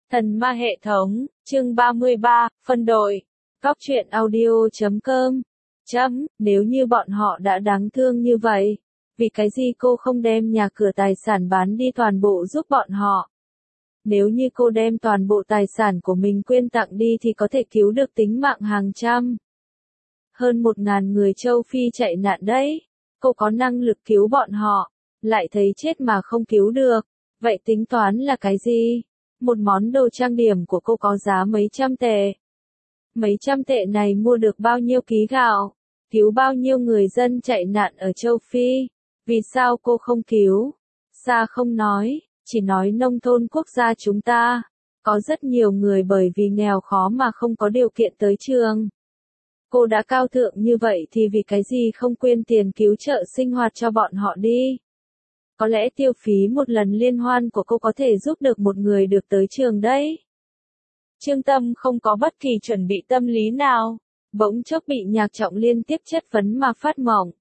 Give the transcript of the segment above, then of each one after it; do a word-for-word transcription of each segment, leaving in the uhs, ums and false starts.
Thần ma hệ thống, chương ba mươi ba, phân đội. Góc truyện audio chấm com. Chấm, nếu như bọn họ đã đáng thương như vậy, vì cái gì cô không đem nhà cửa tài sản bán đi toàn bộ giúp bọn họ? Nếu như cô đem toàn bộ tài sản của mình quyên tặng đi thì có thể cứu được tính mạng hàng trăm. Hơn một ngàn người châu Phi chạy nạn đấy. Cô có năng lực cứu bọn họ, lại thấy chết mà không cứu được. Vậy tính toán là cái gì? Một món đồ trang điểm của cô có giá mấy trăm tệ. Mấy trăm tệ này mua được bao nhiêu ký gạo? Cứu bao nhiêu người dân chạy nạn ở châu Phi? Vì sao cô không cứu? Sa không nói, chỉ nói nông thôn quốc gia chúng ta. Có rất nhiều người bởi vì nghèo khó mà không có điều kiện tới trường. Cô đã cao thượng như vậy thì vì cái gì không quyên tiền cứu trợ sinh hoạt cho bọn họ đi? Có lẽ tiêu phí một lần liên hoan của cô có thể giúp được một người được tới trường đấy. Trương Tâm không có bất kỳ chuẩn bị tâm lý nào, bỗng chốc bị Nhạc Trọng liên tiếp chất vấn mà phát mộng.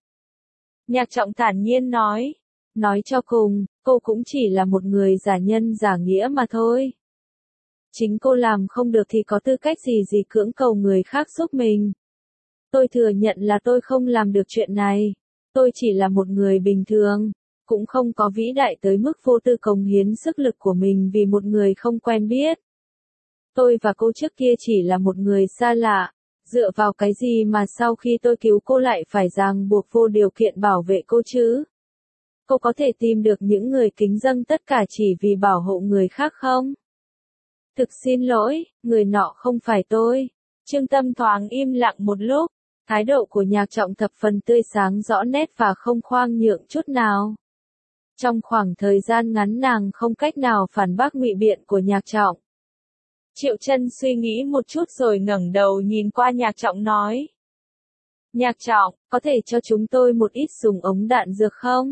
Nhạc Trọng thản nhiên nói, nói cho cùng, cô cũng chỉ là một người giả nhân giả nghĩa mà thôi. Chính cô làm không được thì có tư cách gì gì cưỡng cầu người khác giúp mình. Tôi thừa nhận là tôi không làm được chuyện này. Tôi chỉ là một người bình thường, cũng không có vĩ đại tới mức vô tư cống hiến sức lực của mình vì một người không quen biết. Tôi và cô trước kia chỉ là một người xa lạ, dựa vào cái gì mà sau khi tôi cứu cô lại phải ràng buộc vô điều kiện bảo vệ cô chứ? Cô có thể tìm được những người kính dâng tất cả chỉ vì bảo hộ người khác không? Thực xin lỗi, người nọ không phải tôi. Trương Tâm thoáng im lặng một lúc, thái độ của Nhạc Trọng thập phần tươi sáng rõ nét và không khoan nhượng chút nào. Trong khoảng thời gian ngắn nàng không cách nào phản bác ngụy biện của Nhạc Trọng. Triệu Chân suy nghĩ một chút rồi ngẩng đầu nhìn qua Nhạc Trọng nói. Nhạc Trọng, có thể cho chúng tôi một ít súng ống đạn dược không?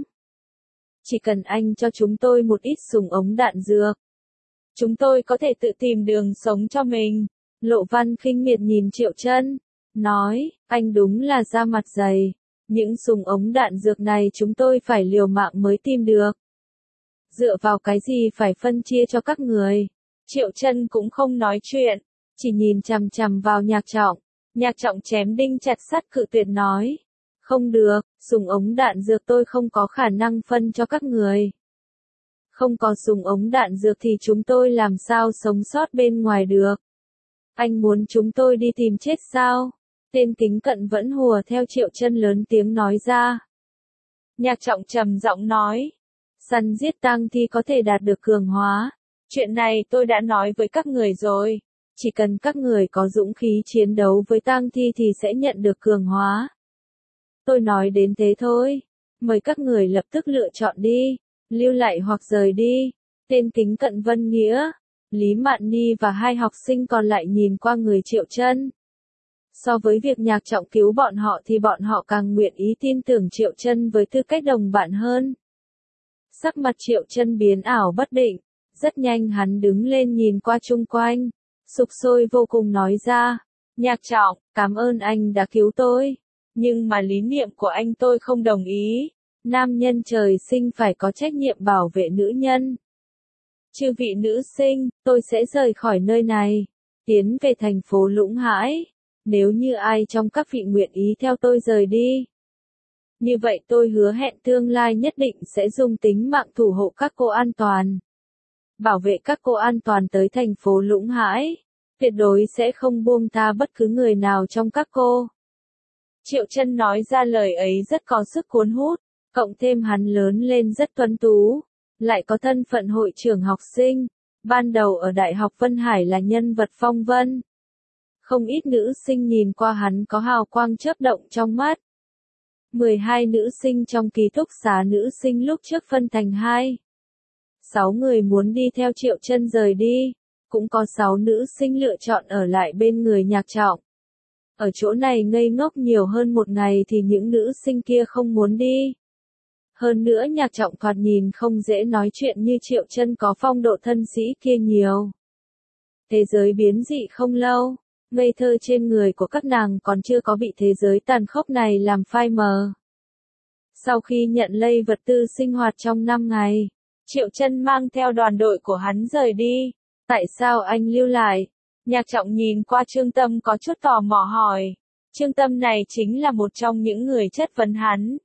Chỉ cần anh cho chúng tôi một ít súng ống đạn dược, chúng tôi có thể tự tìm đường sống cho mình. Lộ Văn khinh miệt nhìn Triệu Chân, nói, anh đúng là da mặt dày. Những súng ống đạn dược này chúng tôi phải liều mạng mới tìm được. Dựa vào cái gì phải phân chia cho các người? Triệu Chân cũng không nói chuyện, chỉ nhìn chằm chằm vào Nhạc Trọng. Nhạc Trọng chém đinh chặt sắt cự tuyệt nói. Không được, súng ống đạn dược tôi không có khả năng phân cho các người. Không có súng ống đạn dược thì chúng tôi làm sao sống sót bên ngoài được? Anh muốn chúng tôi đi tìm chết sao? Tên Kính Cận vẫn hùa theo Triệu Chân lớn tiếng nói ra. Nhạc Trọng trầm giọng nói. Săn giết tang thi có thể đạt được cường hóa. Chuyện này tôi đã nói với các người rồi. Chỉ cần các người có dũng khí chiến đấu với tang thi thì sẽ nhận được cường hóa. Tôi nói đến thế thôi. Mời các người lập tức lựa chọn đi. Lưu lại hoặc rời đi. Tên Kính Cận Vân Nghĩa, Lý Mạn Ni và hai học sinh còn lại nhìn qua người Triệu Chân. So với việc Nhạc Trọng cứu bọn họ thì bọn họ càng nguyện ý tin tưởng Triệu Chân với tư cách đồng bạn hơn. Sắc mặt Triệu Chân biến ảo bất định, rất nhanh hắn đứng lên nhìn qua chung quanh, sục sôi vô cùng nói ra, Nhạc Trọng, cảm ơn anh đã cứu tôi, nhưng mà lý niệm của anh tôi không đồng ý, nam nhân trời sinh phải có trách nhiệm bảo vệ nữ nhân. Chư vị nữ sinh, tôi sẽ rời khỏi nơi này, tiến về thành phố Lũng Hãi. Nếu như ai trong các vị nguyện ý theo tôi rời đi, như vậy tôi hứa hẹn tương lai nhất định sẽ dùng tính mạng thủ hộ các cô an toàn. Bảo vệ các cô an toàn tới thành phố Lũng Hãi. Tuyệt đối sẽ không buông tha bất cứ người nào trong các cô. Triệu Chân nói ra lời ấy rất có sức cuốn hút, cộng thêm hắn lớn lên rất tuấn tú, lại có thân phận hội trưởng học sinh, ban đầu ở Đại học Vân Hải là nhân vật phong vân. Không ít nữ sinh nhìn qua hắn có hào quang chớp động trong mắt. mười hai nữ sinh trong ký túc xá nữ sinh lúc trước phân thành hai. sáu người muốn đi theo Triệu Chân rời đi, cũng có sáu nữ sinh lựa chọn ở lại bên người Nhạc Trọng. Ở chỗ này ngây ngốc nhiều hơn một ngày thì những nữ sinh kia không muốn đi. Hơn nữa Nhạc Trọng thoạt nhìn không dễ nói chuyện như Triệu Chân có phong độ thân sĩ kia nhiều. Thế giới biến dị không lâu. Ngây thơ trên người của các nàng còn chưa có bị thế giới tàn khốc này làm phai mờ. Sau khi nhận lây vật tư sinh hoạt trong năm ngày, Triệu Chân mang theo đoàn đội của hắn rời đi. Tại sao anh lưu lại? Nhạc Trọng nhìn qua Trương Tâm có chút tò mò hỏi. Trương Tâm này chính là một trong những người chất vấn hắn.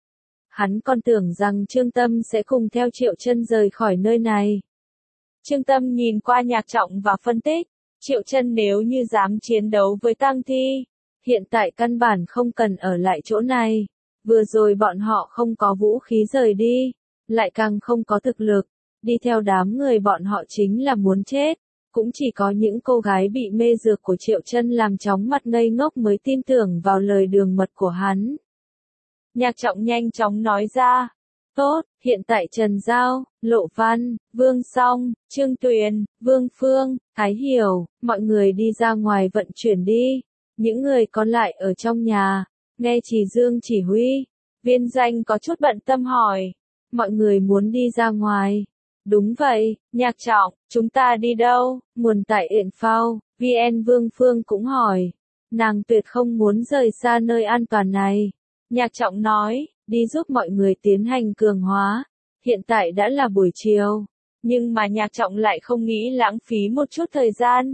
Hắn còn tưởng rằng Trương Tâm sẽ cùng theo Triệu Chân rời khỏi nơi này. Trương Tâm nhìn qua Nhạc Trọng và phân tích, Triệu Chân nếu như dám chiến đấu với tang thi, hiện tại căn bản không cần ở lại chỗ này. Vừa rồi bọn họ không có vũ khí rời đi, lại càng không có thực lực, đi theo đám người bọn họ chính là muốn chết. Cũng chỉ có những cô gái bị mê dược của Triệu Chân làm chóng mặt ngây ngốc mới tin tưởng vào lời đường mật của hắn. Nhạc Trọng nhanh chóng nói ra. Tốt, hiện tại Trần Giao, Lộ Văn, Vương Song, Trương Tuyền, Vương Phương, Thái Hiểu, mọi người đi ra ngoài vận chuyển đi. Những người còn lại ở trong nhà, nghe Trì Dương chỉ huy. Viên Danh có chút bận tâm hỏi. Mọi người muốn đi ra ngoài. Đúng vậy, Nhạc Trọng, chúng ta đi đâu? Nguồn tại Yển Phao, vê en Vương Phương cũng hỏi. Nàng tuyệt không muốn rời xa nơi an toàn này. Nhạc Trọng nói, đi giúp mọi người tiến hành cường hóa. Hiện tại đã là buổi chiều, nhưng mà Nhạc Trọng lại không nghĩ lãng phí một chút thời gian.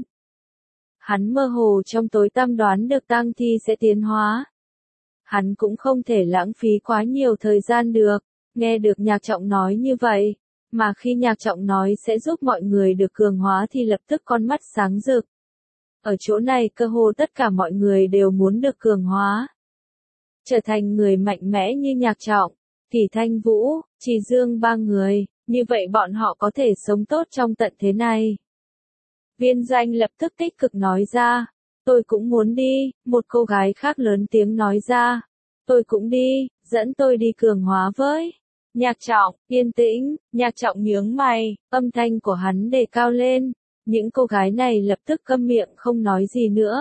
Hắn mơ hồ trong tối tăm đoán được tang thi sẽ tiến hóa. Hắn cũng không thể lãng phí quá nhiều thời gian được. Nghe được Nhạc Trọng nói như vậy, mà khi Nhạc Trọng nói sẽ giúp mọi người được cường hóa thì lập tức con mắt sáng rực. Ở chỗ này cơ hồ tất cả mọi người đều muốn được cường hóa. Trở thành người mạnh mẽ như Nhạc Trọng, Kỷ Thanh Vũ, Trì Dương ba người, như vậy bọn họ có thể sống tốt trong tận thế này. Viên Danh lập tức tích cực nói ra, tôi cũng muốn đi, một cô gái khác lớn tiếng nói ra, tôi cũng đi, dẫn tôi đi cường hóa với. Nhạc Trọng, yên tĩnh, Nhạc Trọng nhướng mày, âm thanh của hắn đề cao lên, những cô gái này lập tức câm miệng không nói gì nữa.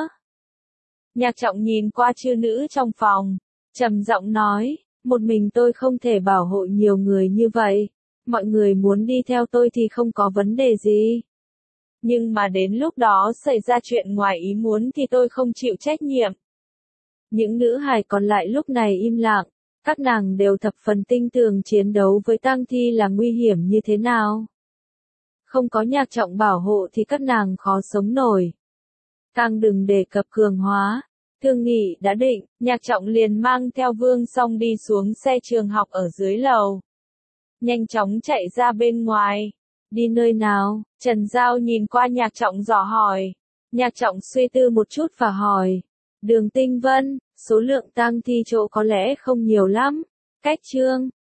Nhạc Trọng nhìn qua chư nữ trong phòng, trầm giọng nói, một mình tôi không thể bảo hộ nhiều người như vậy, mọi người muốn đi theo tôi thì không có vấn đề gì. Nhưng mà đến lúc đó xảy ra chuyện ngoài ý muốn thì tôi không chịu trách nhiệm. Những nữ hài còn lại lúc này im lặng, các nàng đều thập phần tinh tường chiến đấu với tang thi là nguy hiểm như thế nào. Không có Nhạc Trọng bảo hộ thì các nàng khó sống nổi. Càng đừng đề cập cường hóa. Thương nghị đã định, Nhạc Trọng liền mang theo Vương Song đi xuống xe trường học ở dưới lầu. Nhanh chóng chạy ra bên ngoài. Đi nơi nào? Trần Giao nhìn qua Nhạc Trọng dò hỏi. Nhạc Trọng suy tư một chút và hỏi. Đường Tinh Vân, số lượng tang thi chỗ có lẽ không nhiều lắm. Cách Trương,